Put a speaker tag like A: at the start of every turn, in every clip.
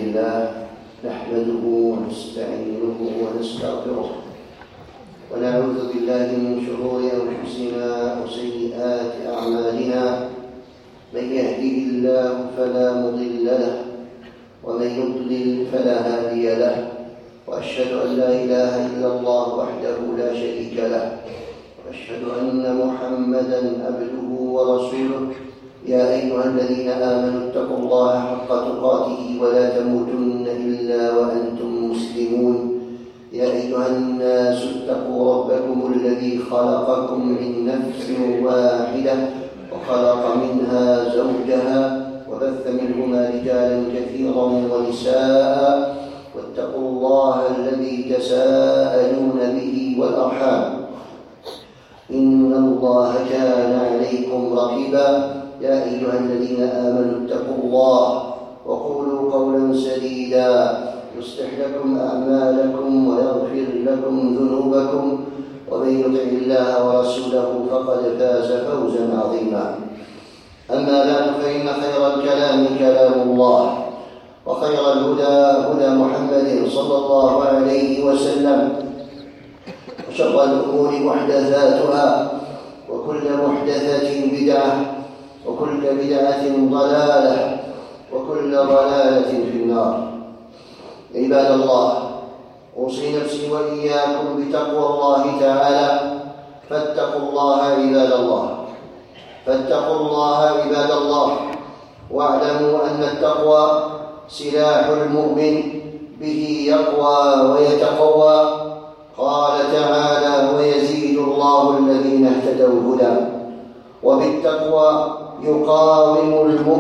A: لله نحمده ونستعينه ونستغفره ونعوذ بالله من شرور أنفسنا وسيئات أعمالنا. من يهده الله فلا مضل له ومن يضلل فلا هادي له، وأشهد أن لا إله إلا الله وحده لا شريك له، وأشهد أن محمدًا عبده ورسوله. يا أيها الذين آمنوا اتقوا الله حق تقاته ولا تموتن إلا وأنتم مسلمون. يا أيها الناس اتقوا ربكم الذي خلقكم من نفس واحدة وخلق منها زوجها وبث منهما رجالا كثيرا ونساء، واتقوا الله الذي تساءلون به والأرحام إن الله كان عليكم رقيبا. يا أيها الذين آمنوا اتقوا الله وقولوا قولا سديدا يصلح لكم أعمالكم ويغفر لكم ذنوبكم، ومن يطع الله ورسوله فقد فاز فوزا عظيما. أما بعد، فإن خير الكلام كلام الله، وخير الهدى هدى محمد صلى الله عليه وسلم، وشر الأمور محدثاتها، وكل محدثة بدعة، وكل بدعة ضلالة، وكل ضلالة في النار. عباد الله، أوصي نفسي وإياكم بتقوى الله تعالى. فاتقوا الله عباد الله، فاتقوا الله عباد الله، واعلموا أن التقوى سلاح المؤمن، به يقوى ويتقوى. قال تعالى: ويزيد الله الذين اهتدوا هدى. وبالتقوى يقاوم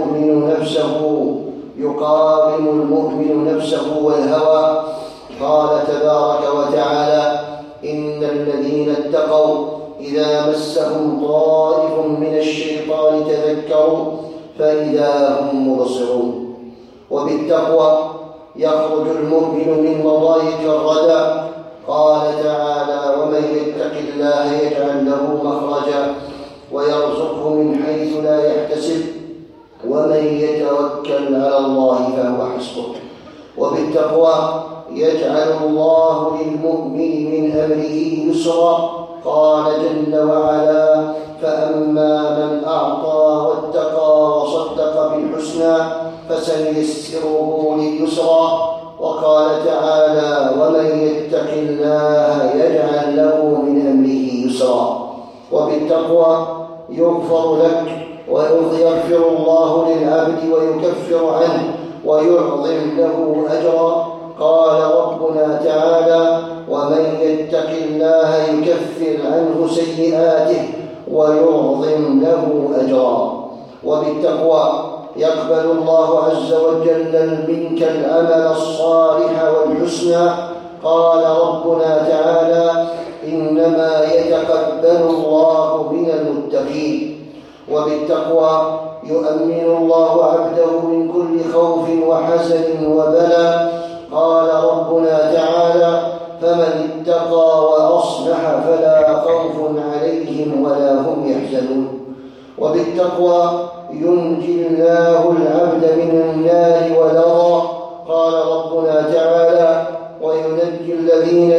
A: المؤمن نفسه والهوى. قال تبارك وتعالى: إن الذين اتقوا إذا مسهم طائف من الشيطان تذكروا فإذا هم مبصرون. وبالتقوى يخرج المؤمن من مضايق الردى. قال تعالى: ومن يتق الله يجعل له مخرجا ويرزقه من حيث لا يحتسب ومن يتوكل على الله فهو حسبه. وبالتقوى يجعل الله للمؤمن من أمره يسرا. قال جل وعلا: فأما من أعطى واتقى وصدق بالحسنى فسنيسره لليسرى. وقال تعالى: ومن يتق الله يجعل له من أمره يسرا. وبالتقوى يغفر لك ويغفر الله للعبد ويكفر عنه ويعظم له أجرا. قال ربنا تعالى: ومن يتق الله يكفر عنه سيئاته ويعظم له أجرا. وبالتقوى يقبل الله عز وجل منك العمل الصالح والحسنى. قال ربنا تعالى: إنما يتقبل الله من المتقين. وبالتقوى يؤمن الله عبده من كل خوف وحزن وبلاء. قال ربنا تعالى: فمن اتقى وأصلح فلا خوف عليهم ولا هم يحزنون. وبالتقوى ينجي الله العبد من النار واللظى. قال ربنا تعالى: وينجي الذين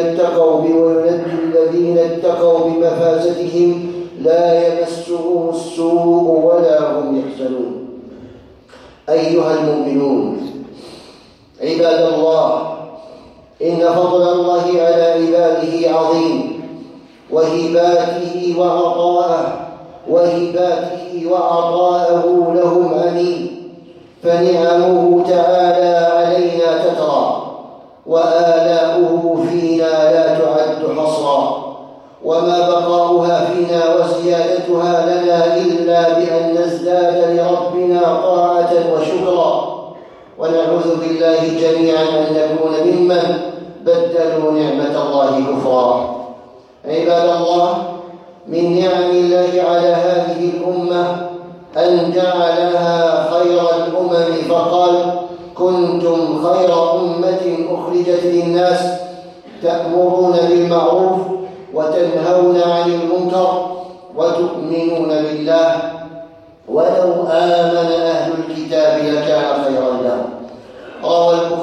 A: اتقوا بمفازتهم لا يمسهم السوء ولا هم يحزنون. أيها المؤمنون عباد الله، إن فضل الله على عباده عظيم، وهباته وعطاءه لهم عميم. فنعمه تعالى علينا تترى، وآلاؤه فينا لا تعد حصرا، وما بقاؤها فينا وزيادتها لنا إلا بأن نزداد لربنا طاعة وشكرا. ونعوذ بالله جميعا أن نكون ممن بدلوا نعمة الله كفرا. عباد الله، من نعم الله على هذه الأمة أن جعلها خير الأمم، فقال: كنتم خير أمة أخرجت للناس تأمرون بالمعروف وتنهون عن المنكر وتؤمنون بالله ولو آمن أهل الكتاب لكان خيرا لهم. روى البخاري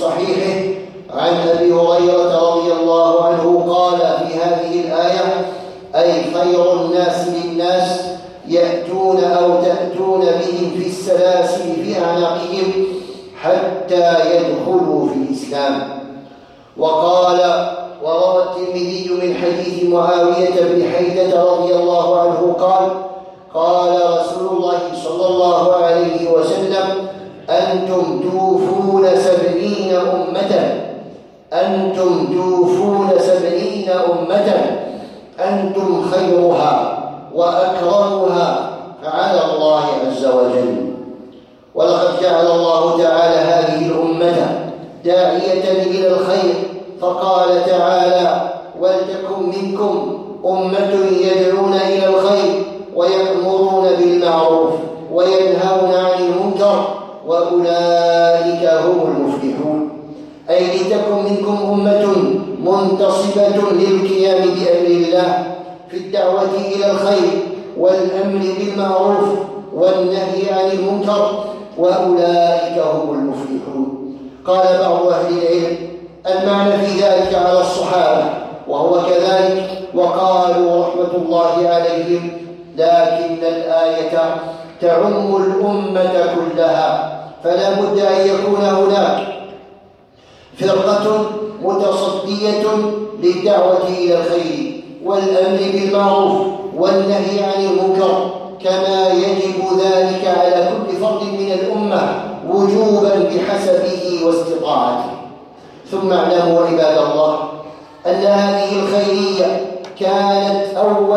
A: صحيحه عن أبي هريرة رضي الله عنه قال في هذه الآية: أي خير الناس للناس يأتون أو تأتون بهم في السلاسل في أعناقهم حتى يدخلوا في الإسلام. وقال وروى الترمذي من حديث معاوية بن حيدة رضي الله عنه قال رسول الله صلى الله عليه وسلم: أنتم توفون 70 أمة، أنتم توفون 70 أمة، أنتم خيرها وأكرمها على الله عز وجل. ولقد جعل الله تعالى هذه الأمة داعية إلى الخير، فقال تعالى: ولتكن منكم أمة يدعون إلى الخير ويأمرون بالمعروف وينهون عن المنكر وأولئك هم المفلحون. أي لتكن منكم أمة منتصبة للقيام بأمر الله في الدعوة إلى الخير والأمر بالمعروف والنهي عن المنكر وأولئك هم المفلحون. قال بعض أهل العلم: المعنى في ذلك على الصحابة، وهو كذلك، وقالوا رحمة الله عليهم: لكن الآية تعم الأمة كلها، فلا بد أن يكون هناك فرقة متصدية للدعوة إلى الخير والأمر بالمعروف والنهي عن المنكر، كما يجب ذلك على كل فرد من الأمة وجوبا بحسبه واستطاعته. ثم اعلموا عباد الله أن هذه الخيرية كانت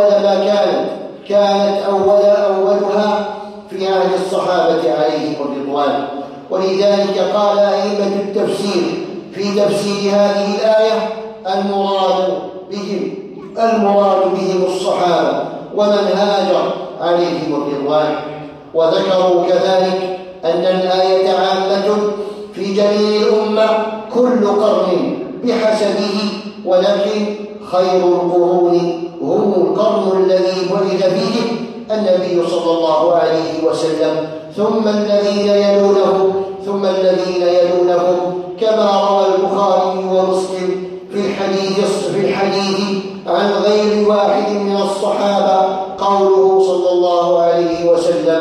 A: أولها في عهد الصحابة عليهم الرضوان، ولذلك قال أئمة التفسير في تفسير هذه الآية: المراد بهم الصحابة ومن هاجر عليهم الرضوان. وذكروا كذلك أن الآية عامة في جميع الأمة كل قرن بحسبه، ولكن خير القرون هم القرن الذي بعث فيه النبي صلى الله عليه وسلم، ثم الذين يلونهم، كما روى البخاري ومسلم في الحديث عن غير واحد من الصحابة قوله صلى الله عليه وسلم: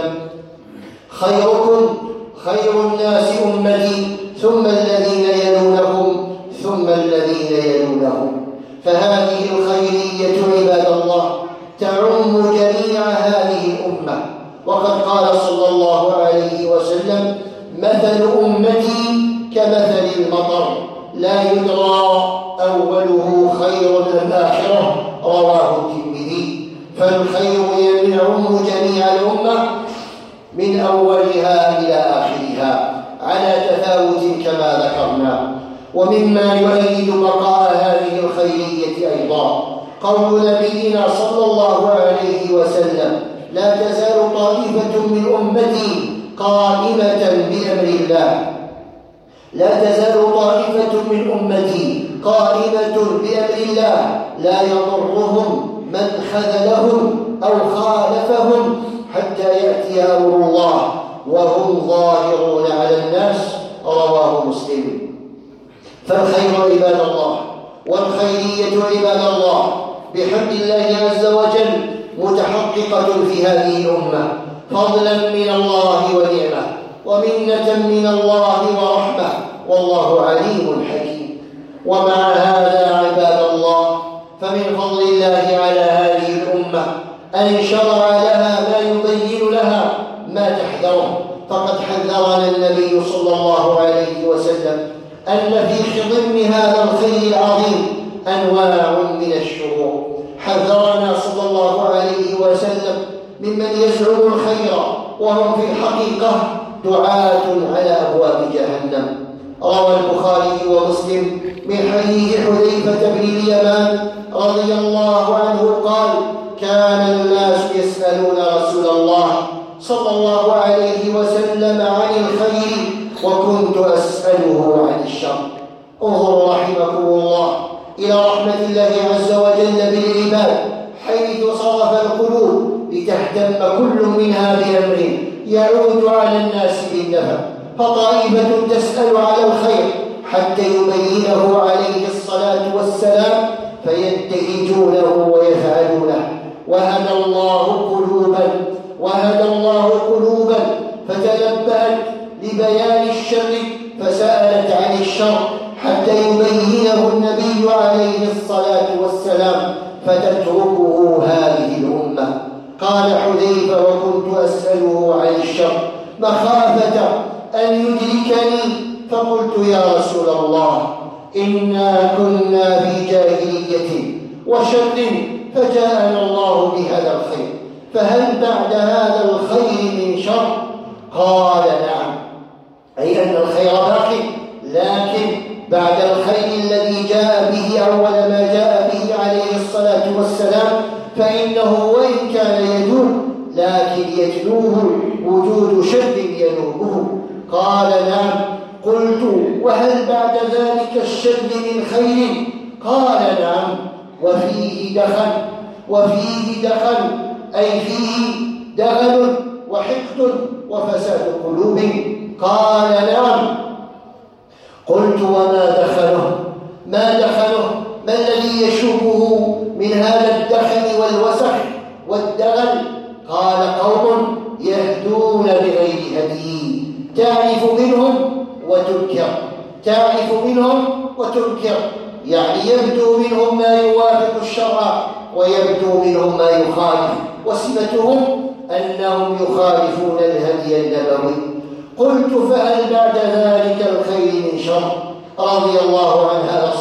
A: خيركم خير الناس أمتي ثم الذين يلونهم ثم الذين يلونهم. فهذه الخيرية عباد الله تعم جميع هذه الأمة، وقد قال صلى الله عليه وسلم: مثل أمتي كمثل المطر لا يدرى أوله خير أم آخره، رواه الترمذي. فالخير يعم جميع الأمة من أولها إلى آخرها على تفاوت كما ذكرنا. ومما يؤيد بقاء هذه الخيرية أيضا قول نبينا صلى الله عليه وسلم: لا تزال طائفة من أمتي قائمة بأمر الله، لا تزال طائفة من أمتي قائمة بأمر الله لا يضرهم من خذلهم أو خالفهم حتى يأتي أمر الله وهم ظاهرون على الناس، رواه مسلم. فالخير عباد الله والخيرية عباد الله بحمد الله عز وجل متحققة في هذه الأمة، فضلا من الله ونعمة ومنة من الله ورحمة، والله عليم حكيم. ومع هذا عباد الله فمن فضل الله على هذه الأمة أن شرع لها ما يبين لها ما تحذره. فقد حذرنا النبي صلى الله عليه وسلم أن في خضم هذا الخير العظيم أنواع من الشرور. حذرنا صلى الله عليه وسلم ممن يزعم الخير وهم في الحقيقة دعاة على أبواب جهنم. روى البخاري ومسلم من حديث حذيفة بن اليمان رضي الله عنه قال: كان الناس يسألون رسول الله صلى الله عليه وسلم عن الخير وكنت أسأله عن الشر. انظروا رحمكم الله إلى رحمة الله عز وجل بالعباد، حيث صرف القلوب لتهتم كل منها بأمر يعود على الناس بالنفع. فطائفة تسأل على الخير حتى يبينه عليه الصلاة والسلام فينتهجونه ويفعلونه. وهدى الله قلوبا فتنبهت لبيان الشر فسألت عن الشر حتى يبينه النبي عليه الصلاة والسلام فتتركه هذه الأمة. قال حذيفة: وكنت أسأله عن الشر مخافة أن يدركني، فقلت: يا رسول الله، إنا كنا في جاهلية وشر فجاءنا الله بهذا الخير، فهل بعد هذا الخير من شر؟ قال: نعم، أي أن الخير باقي، لكن بعد الخير الذي جاء به أول ما جاء به عليه الصلاة والسلام فإنه وإن كان يدوم لكن يتلوه وجود شر ينوبه. قال: نعم. قلت: وهل بعد ذلك الشر من خير؟ قال: نعم، وفيه دخل أي فيه دغل وحقد وفساد قلوب. قال: نعم. قلت: وما دخله؟ ما الذي يشوبه من هذا الدخل والوسخ والدغل؟ قال: قوم يهدون بغير هدي، تعرف منهم وتنكر، يعني يبدو منهم ما يوافق الشرع ويبدو منهم ما يخالف، وصفتهم أنهم يخالفون الهدي النبوي. قلت: فهل بعد ذلك الخير من شر؟ رضي الله عن هذا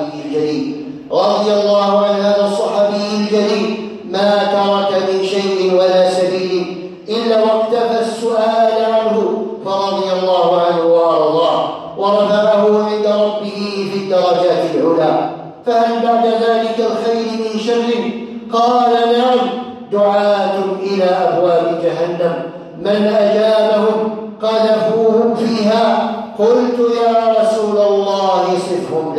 A: الصحابي الجليل ما ترك من شيء ولا سبيل إلا واقتفى السؤال عنه، فرضي الله عنه وأرضاه ورفعه عند ربه في الدرجات العلى. فهل بعد ذلك الخير من شر؟ قال: نعم، دعاة إلى أبواب جهنم من أجابهم قذفوهم فيها. قلت: يا رسول الله صفهم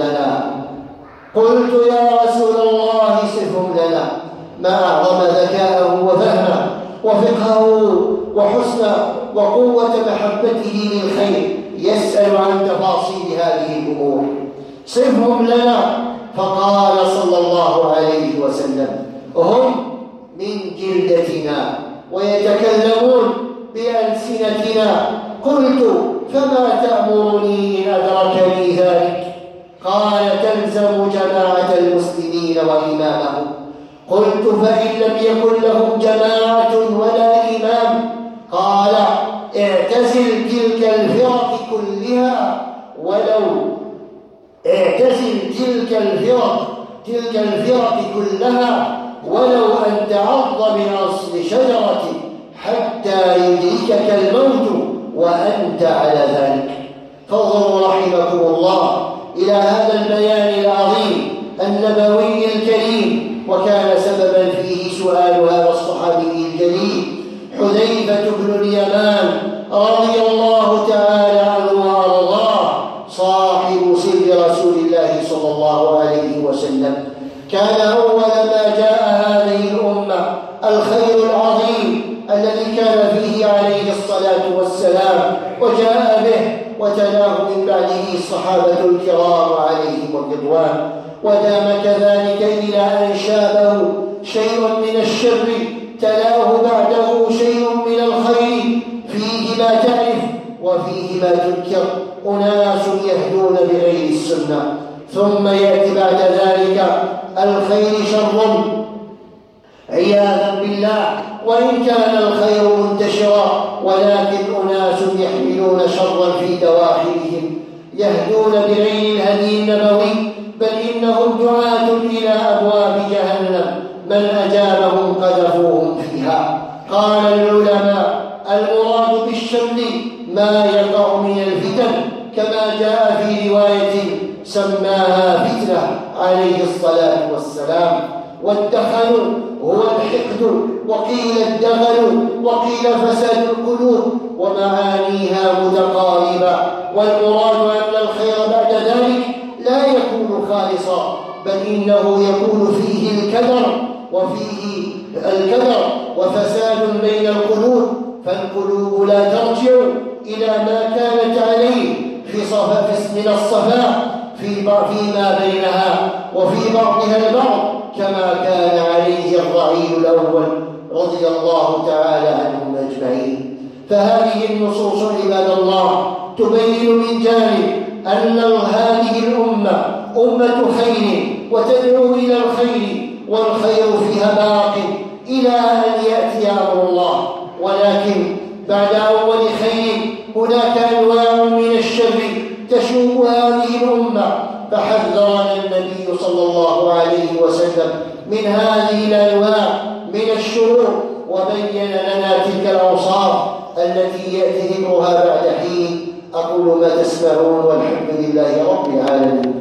A: لنا. ما أعظم ذكاءه وفهمه وفقهه وحسن وقوة محبته للخير، يسأل عن تفاصيل هذه الأمور. صفهم لنا. فقال صلى الله عليه وسلم: هم من جلدتنا ويتكلمون بألسنتنا. قلت: فما تأمرني إن أدركني ذلك؟ قال: تلزم جماعة المسلمين وإمامهم. قلت: فإن لم يكن لهم جماعة ولا إمام؟ قال: اعتزل تلك الفرق كلها ولو أن تعض من أصل شجرة حتى يدركك الموت وأنت على ذلك. فانظروا رحمكم الله إلى هذا البيان العظيم النبوي الكريم، وكان سببا فيه سؤال هذا الصحابي الجليل حذيفة بن اليمان رضي الله تعالى عنه وأرضاه، صاحب سر رسول الله صلى الله عليه وسلم. كان أول ما جاء هذه الأمة الخير العظيم الذي كان فيه عليه الصلاة والسلام، وجاء به وتلاه من بعده الصحابة الكرام عليهم الرضوان، ودام كذلك إلى أن شابه شيء من الشر تلاه بعده شيء من الخير، فيه ما تعرف وفيه ما تنكر، أناس يهدون بغير السنة. ثم يأتي بعد ذلك الخير شر عياذا بالله، وإن كان الخير منتشرا ولكن أناس يحملون شرا في دواخلهم يهدون بغير الهدي النبوي، بل إنهم دعاة إلى أبواب جهنم من أجابهم قذفوهم فيها. قال العلماء: المراد بالشر ما يقع من الفتن، كما جاء في رواية سماها فتنة عليه الصلاة والسلام. والدخل هو الحقد، وقيل الدغل، وقيل فساد القلوب، ومعانيها متقاربة. والمراد أن الخير بعد ذلك لا يكون خالصا، بل إنه يكون فيه الكدر وفساد بين القلوب، فالقلوب لا ترجع إلى ما كانت عليه في إلى الصفاء فيما بينها وفي بعضها البعض كما كان عليه الرعيل الأول رضي الله تعالى عنهم أجمعين. فهذه النصوص عباد الله تبين من جانب أن هذه الأمة أمة خير وتدعو إلى الخير، والخير فيها باق إلى أن يأتي أمر الله، ولكن بعد أول خير هناك أنواع من الشر تشوب هذه الأمة، فحذرنا النبي صلى الله عليه وسلم من هذه الأنواع من الشرور، وبين لنا تلك الأوصاف التي يأتي ذكرها بعد حين. أقول ما تسمعون والحمد لله رب العالمين.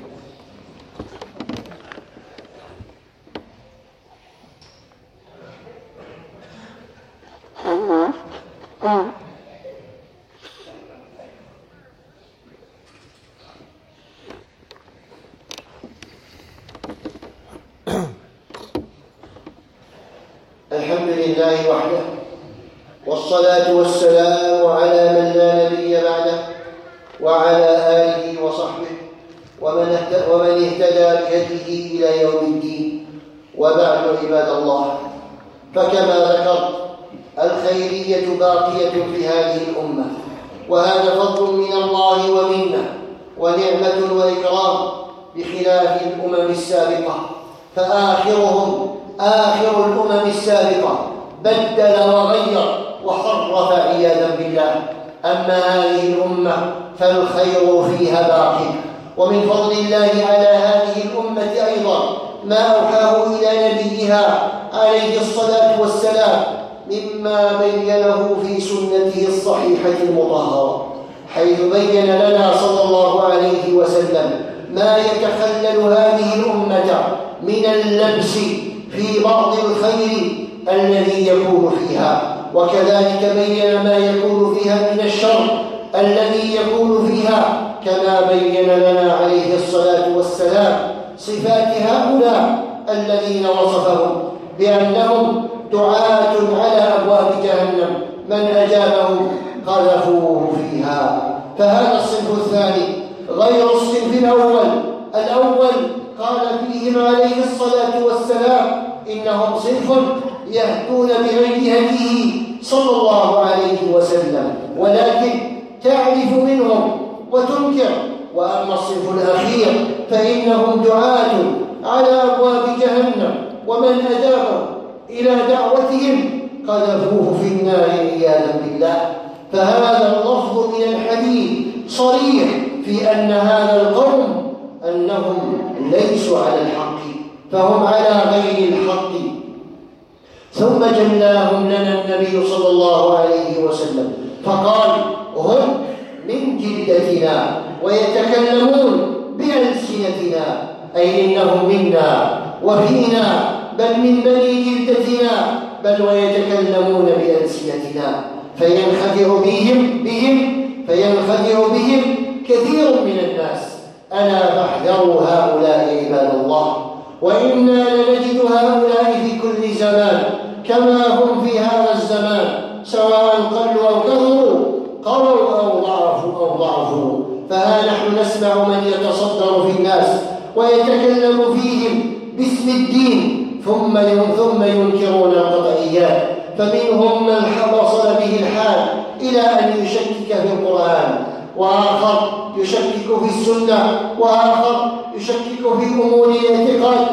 A: الحمد لله وحده، والصلاة والسلام على من لا نبي بعده وعلى آله وصحبه ومن اهتدى بهديه إلى يوم الدين. وبعد عباد الله، فكما ذكرت الخيرية باقية في هذه الأمة، وهذا فضل من الله ومنه ونعمة وإكرام بخلاف الأمم السابقة، فآخرهم آخر الأمم السابقة بدل وغير وحرف عياذا بالله. أما هذه الأمة فالخير فيها باقي. ومن فضل الله على هذه الأمة أيضا ما أوحاه إلى نبيها عليه الصلاة والسلام مما بينه في سنته الصحيحة المطهرة، حيث بين لنا صلى الله عليه وسلم ما يتخلل هذه الأمة من اللبس في بعض الخير الذي يكون فيها، وكذلك بين ما يكون فيها من الشر الذي يكون فيها، كما بين لنا عليه الصلاة والسلام صفات هؤلاء الذين وصفهم بأنهم دعاة على أبواب جهنم، من أجابهم قذفوه فيها. فهذا الصنف الثاني غير الصنف الأول قال فيهم عليه الصلاة والسلام إنهم صنف يهدون بغير هديه صلى الله عليه وسلم، ولكن تعرف منهم وتنكر. وأما الصنف الأخير فإنهم دعاة على أبواب جهنم، ومن أجابه إلى دعوتهم قذفوه في النار عياذا بالله. فهذا اللفظ من الحديث صريح في أن هذا القوم أنهم ليسوا على الحق، فهم على غير الحق. ثم جلاهم لنا النبي صلى الله عليه وسلم فقال هم من جلدتنا ويتكلمون بألسنتنا، أي إنهم منا وفينا، بل من بني جلدتنا، بل ويتكلمون بألسنتنا، فينخدع بهم كثير من الناس. ألا فاحذروا هؤلاء عباد الله، وإنا لنجد هؤلاء في كل زمان كما هم في هذا الزمان، سواء قلوا أو كثروا، قووا أو ضعفوا. فها نحن نسمع من يتصدر في الناس ويتكلم فيهم باسم الدين ثم ينكرون القطعيات. فمنهم من وصل به الحال إلى أن يشكك في القرآن، وآخر يشكك في السنة، وآخر يشكك في أمور الاعتقاد،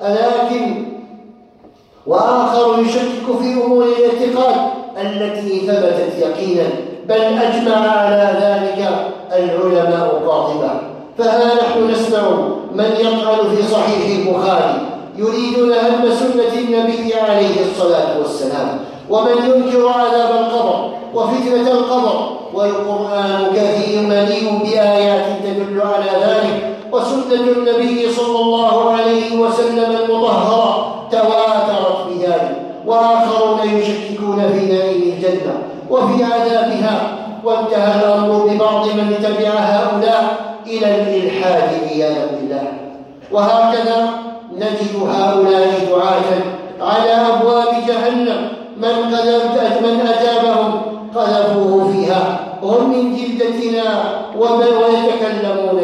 A: وآخر يشكك في أمور الاعتقاد التي ثبتت يقينا، بل أجمع على ذلك العلماء قاطبة. فها نحن نسمع من يطعن في صحيح البخاري يريدون هدم سنة النبي عليه الصلاة والسلام، ومن ينكر عذاب القبر وفتنة القبر، والقرآن كثير مليء بآيات تدل على ذلك، وسنة النبي صلى الله عليه وسلم المطهرة تواترت بذلك. وآخرون يشككون في نعيم الجنة وفي عذابها، وانتهى الأمر ببعض من تبع هؤلاء إلى الإلحاد عياذا بالله. وهكذا نجد هؤلاء دعاة على أبواب جهنم، من أجابهم قذفوه فيها، هم من جلدتنا ويتكلمون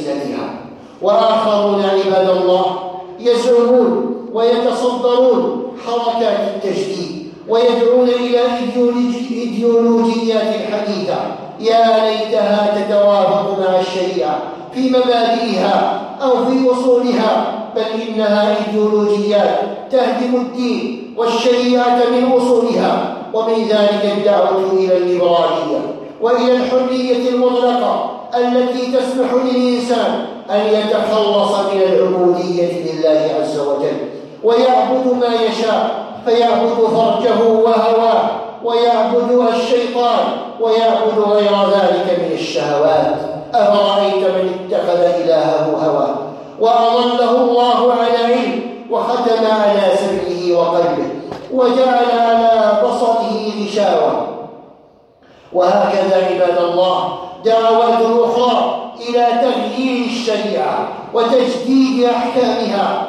A: بوسيلتها. وآخرون عباد الله يزعمون ويتصدرون حركات التجديد ويدعون إلى إيديولوجيات حديثة يا ليتها تتوافق مع الشريعة في مبادئها أو في أصولها، بل إنها إيديولوجيات تهدم الدين والشريعة من أصولها. ومن ذلك الدعوة إلى الليبرالية وإلى الحرية المطلقة التي تسمح للإنسان أن يتخلص من العبودية لله عز وجل ويعبد ما يشاء، فيعبد فرجه وهواه ويعبد الشيطان ويعبد غير ذلك من الشهوات. أفرأيت من اتخذ إلهه هواه وأضله الله على علم وختم على سمعه وقلبه وجعل على بصره غشاوة. وهكذا عباد الله دعوات أخرى إلى تغيير الشريعة وتجديد أحكامها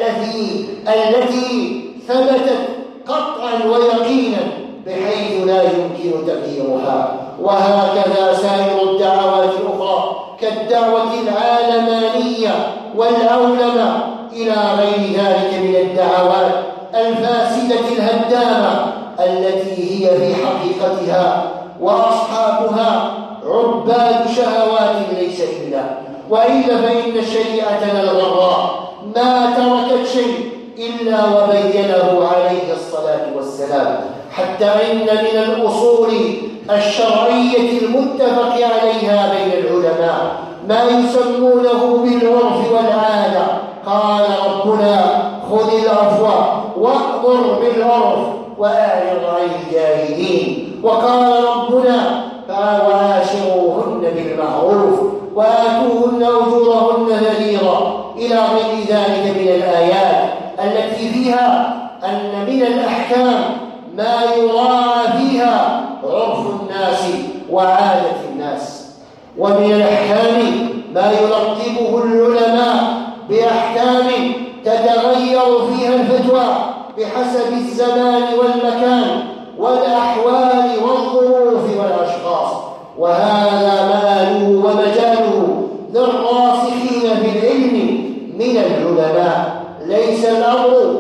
A: التي ثبتت قطعا ويقينا بحيث لا يمكن تغييرها. وهكذا سائر الدعوات الأخرى كالدعوة العالمانية والعولمة إلى غير ذلك من الدعوات الفاسدة الهدامة التي هي في حقيقتها وأصحابها عباد شهوات ليس إلا. وإلا فإن شريعتنا الغراء ما تركت شيء إلا وبينه عليه الصلاة والسلام، حتى إن من الأصول الشرعية المتفق عليها بين العلماء ما يسمونه بالعرف والعادة. قال ربنا خذ العفو وأمر بالعرف وأعرض عن الجاهلين. وقال ربنا وعاشروهن بالمعروف وآتوهن أجورهن فريضة إلى غير ذلك من الآيات التي فيها أن من الأحكام ما يراعى فيها عرف الناس وعادة الناس، ومن الأحكام ما يرتبه العلماء بأحكام تتغير فيها الفتوى بحسب الزمان والمكان والأحوال والظروف والأشخاص. وهذا مآله ومجاله للراسخين في العلم من العلماء، ليس الأمر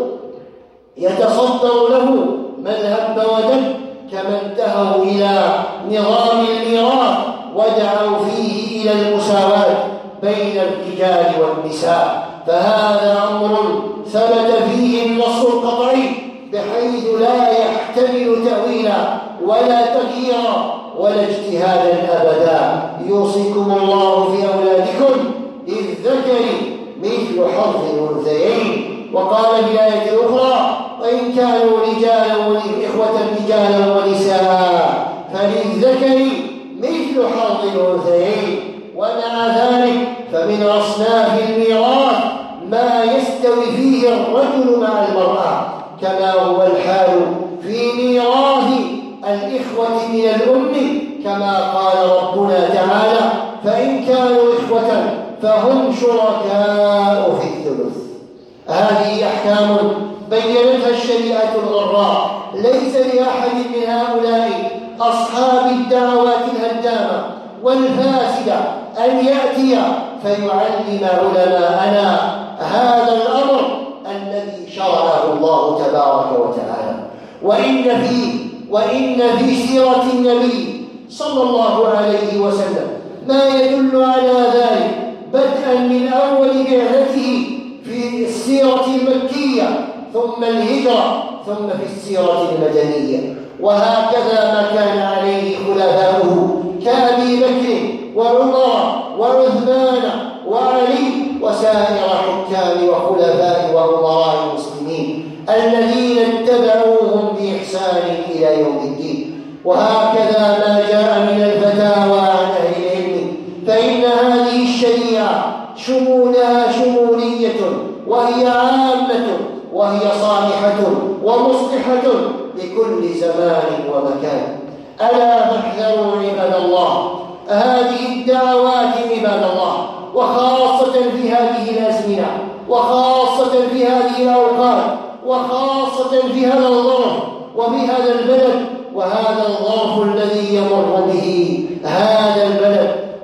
A: يتصدر له من هب ودب كما انتهوا إلى نظام الميراث ودعوا فيه إلى المساواة بين الرجال والنساء. فهذا أمر ثبت فيه النص القطعي بحيث لا يحتمل تأويلا ولا تغييرا ولا اجتهادا أبدا. يوصيكم الله في أولادكم للذكر مثل حظ الأنثيين. وقال في الآية الأخرى وإن كانوا رجالا وإخوة رجالا ونساء فللذكر مثل حظ الأنثيين. ومع ذلك فمن أصناف الميراث ما يستوي فيه الرجل مع المرأة، كما هو الحال في ميراث الإخوة من الأم، كما قال ربنا تعالى فإن كانوا إخوة فهم شركاء في الثلث. هذه أحكام بينتها الشريعة الغراء، ليس لأحد من هؤلاء أصحاب الدعوات الهدامة والفاسدة أن يأتي فيعلم علماءنا هذا الأمر الذي شرعه الله تبارك وتعالى. وإن في سيرة النبي صلى الله عليه وسلم ما يدل على ذلك، بدءا من أول بعثته في السيرة المكية ثم الهجرة ثم في السيرة المدنية. وهكذا ما كان عليه خلفاؤه كأبي بكر وعمر وعثمان وعلي وسائر حكام وخلفاء وأمراء المسلمين الذين اتبعوهم بإحسان إلى يوم الدين. وهكذا ما جاء من الفتاوى عن أهل العلم، فإن هذه الشريعة شمولها شمولية وهي عامة وهي صالحة ومصلحة لكل زمان ومكان. ألا فاحذروا عباد الله هذه الدعوات عباد الله، وخاصة في هذه الأزمنة وخاصة في هذه الأوقات وخاصة في هذا الظرف وفي هذا البلد وهذا الظرف الذي يمر به هذا البلد، فإن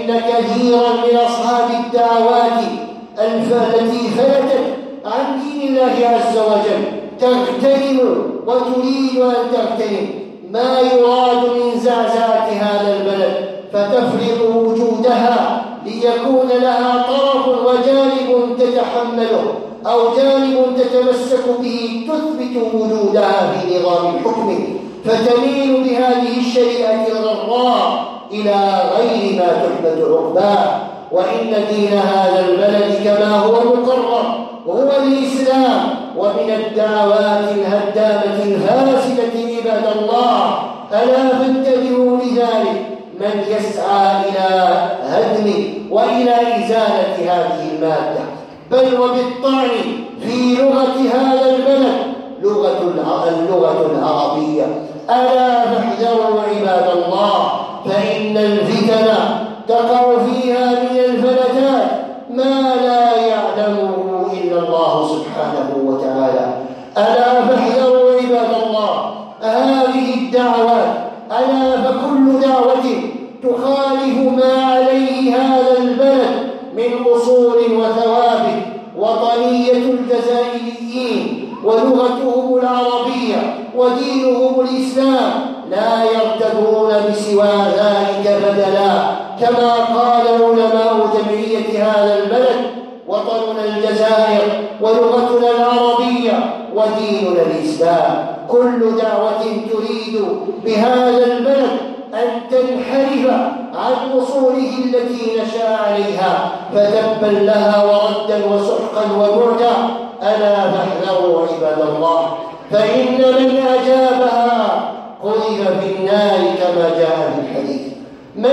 A: فإن كثيرا من أصحاب الدعوات التي فلتت عن دين الله عز وجل تغتنم وتريد أن تغتنم ما يراد من زعزعة هذا البلد، فتفرض وجودها ليكون لها طرف وجانب تتحمله أو جانب تتمسك به تثبت وجودها في نظام الحكم، فتميل بهذه الشريعة الغراء إلى غير ما تحمد عقباه. وإن دين هذا البلد كما هو مقرر هو الإسلام، ومن الدعوات الهدامة الفاسدة عباد الله ألا فانتبهوا لذلك من يسعى إلى هدم وإلى إزالة هذه المادة، بل وبالطعن في لغة هذا البلد اللغة العربية. ألا فاحذروا عباد الله، فإن الفتن تقع فيها من الفلتات ما لا يعلمه إلا الله سبحانه وتعالى. ألا فاحذروا عباد الله هذه الدعوات، ألا فكل دعوة تخالف ما عليه هذا البلد من أصول وثوابت وطنية الجزائريين ولغتهم العربية ودينهم الإسلام لا يرتدون بسوى ذلك بدلا، كما قال علماء جمعية هذا البلد: وطننا الجزائر ولغتنا العربية وديننا الإسلام. كل دعوة تريد بهذا البلد أن تنحرف عن أصوله التي نشأ عليها فتبا لها وردا وسحقا وبعدا. ألا فاحذروا عباد الله، فإن من أجابها قذف في النار كما جاء في الحديث. ما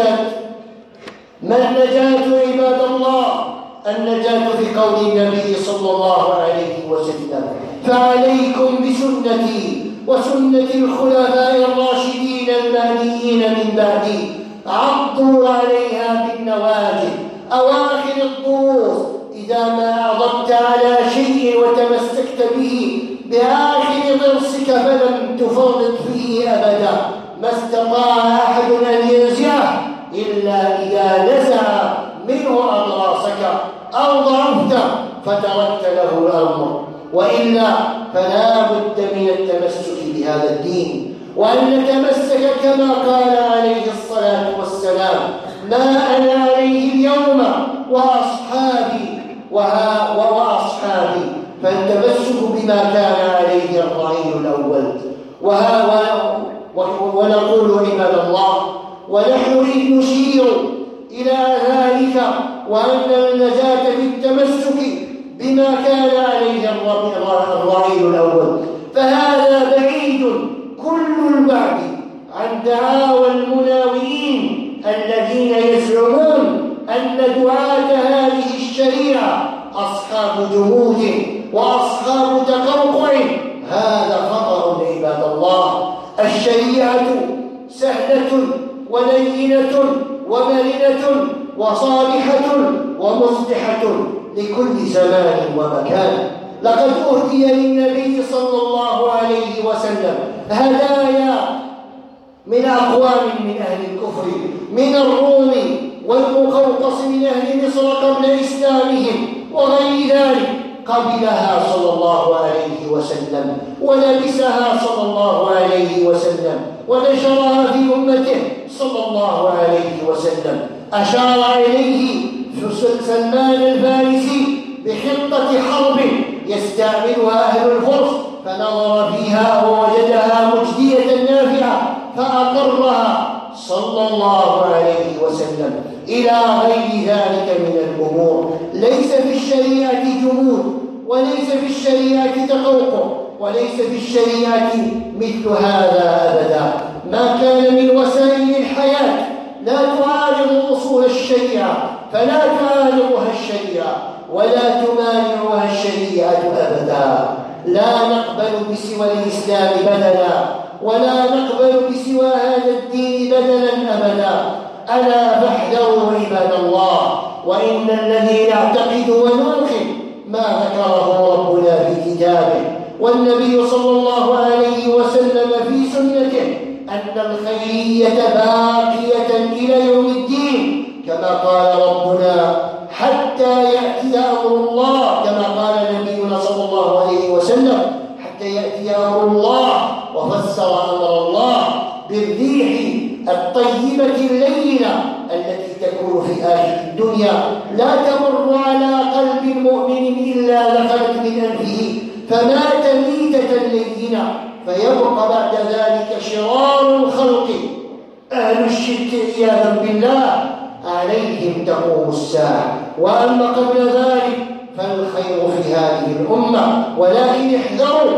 A: النجاة عباد الله؟ النجاة في قول النبي صلى الله عليه وسلم: فعليكم بسنتي وسنة الخلفاء الراشدين المهديين من بعدي، عضوا عليها بالنواجذ. أواخر الضروس إذا ما عضدت على شيء وتمسكت به بآخر ضرسك فلم تفرط فيه أبدا، ما استطاع أحد أن ينزعه إلا إذا نزع منه أضراسك أو ضعفت فتركت له الأمر، وإلا فلا بد من التمسك بهذا الدين وأن نتمسك كما قال عليه الصلاة والسلام: ما أنا عليه اليوم وأصحابي فالتمسك بما كان عليه الرعيل الأول. ونقول عباد الله، ونحن نشير إلى ذلك، وأن النجاة بالتمسك بما كان عليه الرعيل الأول، فهذا بعيد كل البعد عن دعاوى المناوئين الذين يزعمون أن دعاة هذه الشريعة أصحاب جمود وأصحاب تقوقع. هذا خطأ عباد الله. الشريعة سهلة ولينة ومرنة وصالحة ومصلحة لكل زمان ومكان. لقد أهدي للنبي صلى الله عليه وسلم هدايا من أقوام من أهل الكفر من الروم والمقوقص من أهل مصر قبل إسلامهم وغير ذلك، قبلها صلى الله عليه وسلم ولبسها صلى الله عليه وسلم ونشرها في أمته صلى الله عليه وسلم. أشار إليه سلمان الفارسي بخطة حرب يستعملها أهل الفرس، فنظر فيها ووجدها مجدية نافعة فأقرها صلى الله عليه وسلم. إلى غير ذلك من الأمور. ليس في الشريعة جمود، وليس في الشريعة تقوقع، وليس في الشريعة مثل هذا أبدا. ما كان من وسائل الحياة لا تعارض أصول الشريعة فلا تعارضها الشريعة ولا تمانعها الشريعة أبدا. لا نقبل بسوى الإسلام بدلا، ولا نقبل بسوى هذا الدين بدلا أبدا. ألا فاحذروا عباد الله. وإن الذي نعتقد ونوقن ما ذكره ربنا في كتابه والنبي صلى الله عليه وسلم في سنته أن الخيرية باقية إلى يوم الدين، كما قال ربنا حتى يأتي أمر الله، كما قال نبينا صلى الله عليه وسلم حتى يأتي أمر الله، وفسر أمر الله بالريح الطيبة اللينة التي تكون في آخر الدنيا لا تمر على قلب مؤمن إلا دخلت من أنفه فمات ميتة لينة، فيبقى بعد ذلك شرار الخلق أهل الشرك عياذا بالله عليهم تقوم الساعة. وأما قبل ذلك فالخير في هذه الأمة، ولكن احذروا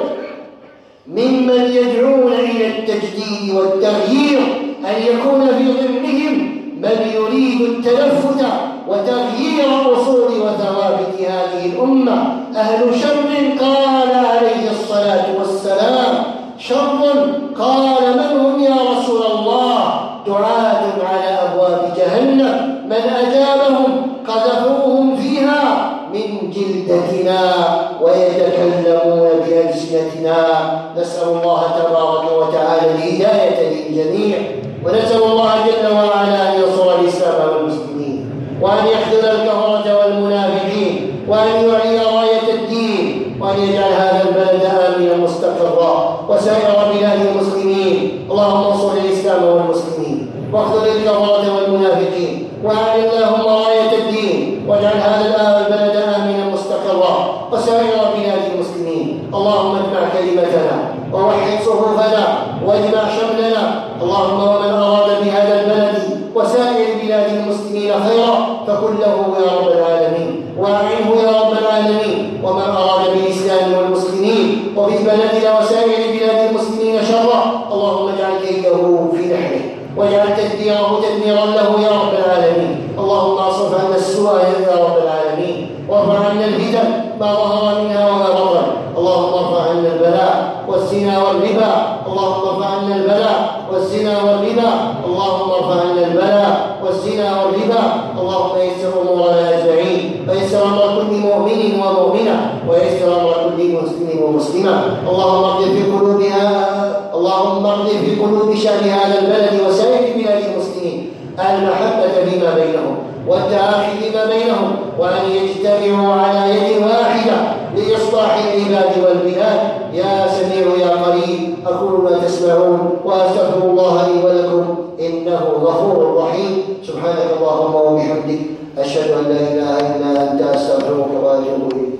A: ممن يدعون إلى التجديد والتغيير أن يكون في ضمنهم من يريد التلفت وتغيير أصول وثوابت هذه الأمة. أهل شر قال عليه الصلاة والسلام شر، قال من هم يا رسول الله؟ دعاة على أبواب جهنم من أجابهم قذفوهم فيها من جلدتنا ويتكلمون بألسنتنا. نسأل الله تبارك وتعالى الهداية للجميع، ونسأل الله جل وعلا أن ينصر الإسلام والمسلمين، وأن يحذر الكفرة والمنافقين، وأن يعلي راية الدين، وأن يجعل هذا البلد آمنا مستقرا وسائر بلاد المسلمين. اللهم انصر الإسلام والمسلمين واخذل الكفرة والمنافقين، وأعل اللهم راية الدين، واجعل هذا البلد آمنا مستقرا وسائر بلاد المسلمين. اللهم اجمع كلمتنا ووحد صفوفنا واجمع شملنا. اللهم ومن أراد بهذا البلد وسائر بلاد المسلمين خيرا فكن له يا رب العالمين، وأعنه يا رب العالمين. ومن أراد بالإسلام والمسلمين وببلدنا وسائر بلاد المسلمين شرا اللهم اجعل كيده في نحره، واجعل تدبيره تدميرا له يا رب العالمين. اللهم اصرف عنا السوء يا رب العالمين، وارفع عنا الفتن ما ظهر منها وما بطن. اللهم ارفع عنا البلاء والزنا والربا، اللهم ارفع عنا البلاء والزنا والربا، اللهم ارفع عنا البلاء والزنا والربا. اللهم يسر امورنا اجمعين، ويسر امر كل مؤمن ومؤمنه، ويسر امر كل مسلم ومسلمه. اللهم اغفر في قلوب شأن هذا البلد وسائر بلاد المسلمين المحبة فيما بينهم والتآخي فيما بينهم، وأن يجتمعوا على يد واحدة لإصلاح العباد والبلاد. يا سميع يا قريب، أقول ما تسمعون وأستغفر الله لي ولكم إنه غفور رحيم. سبحانك اللهم وبحمدك أشهد أن لا إله إلا أنت أستغفرك وأتوب إليك.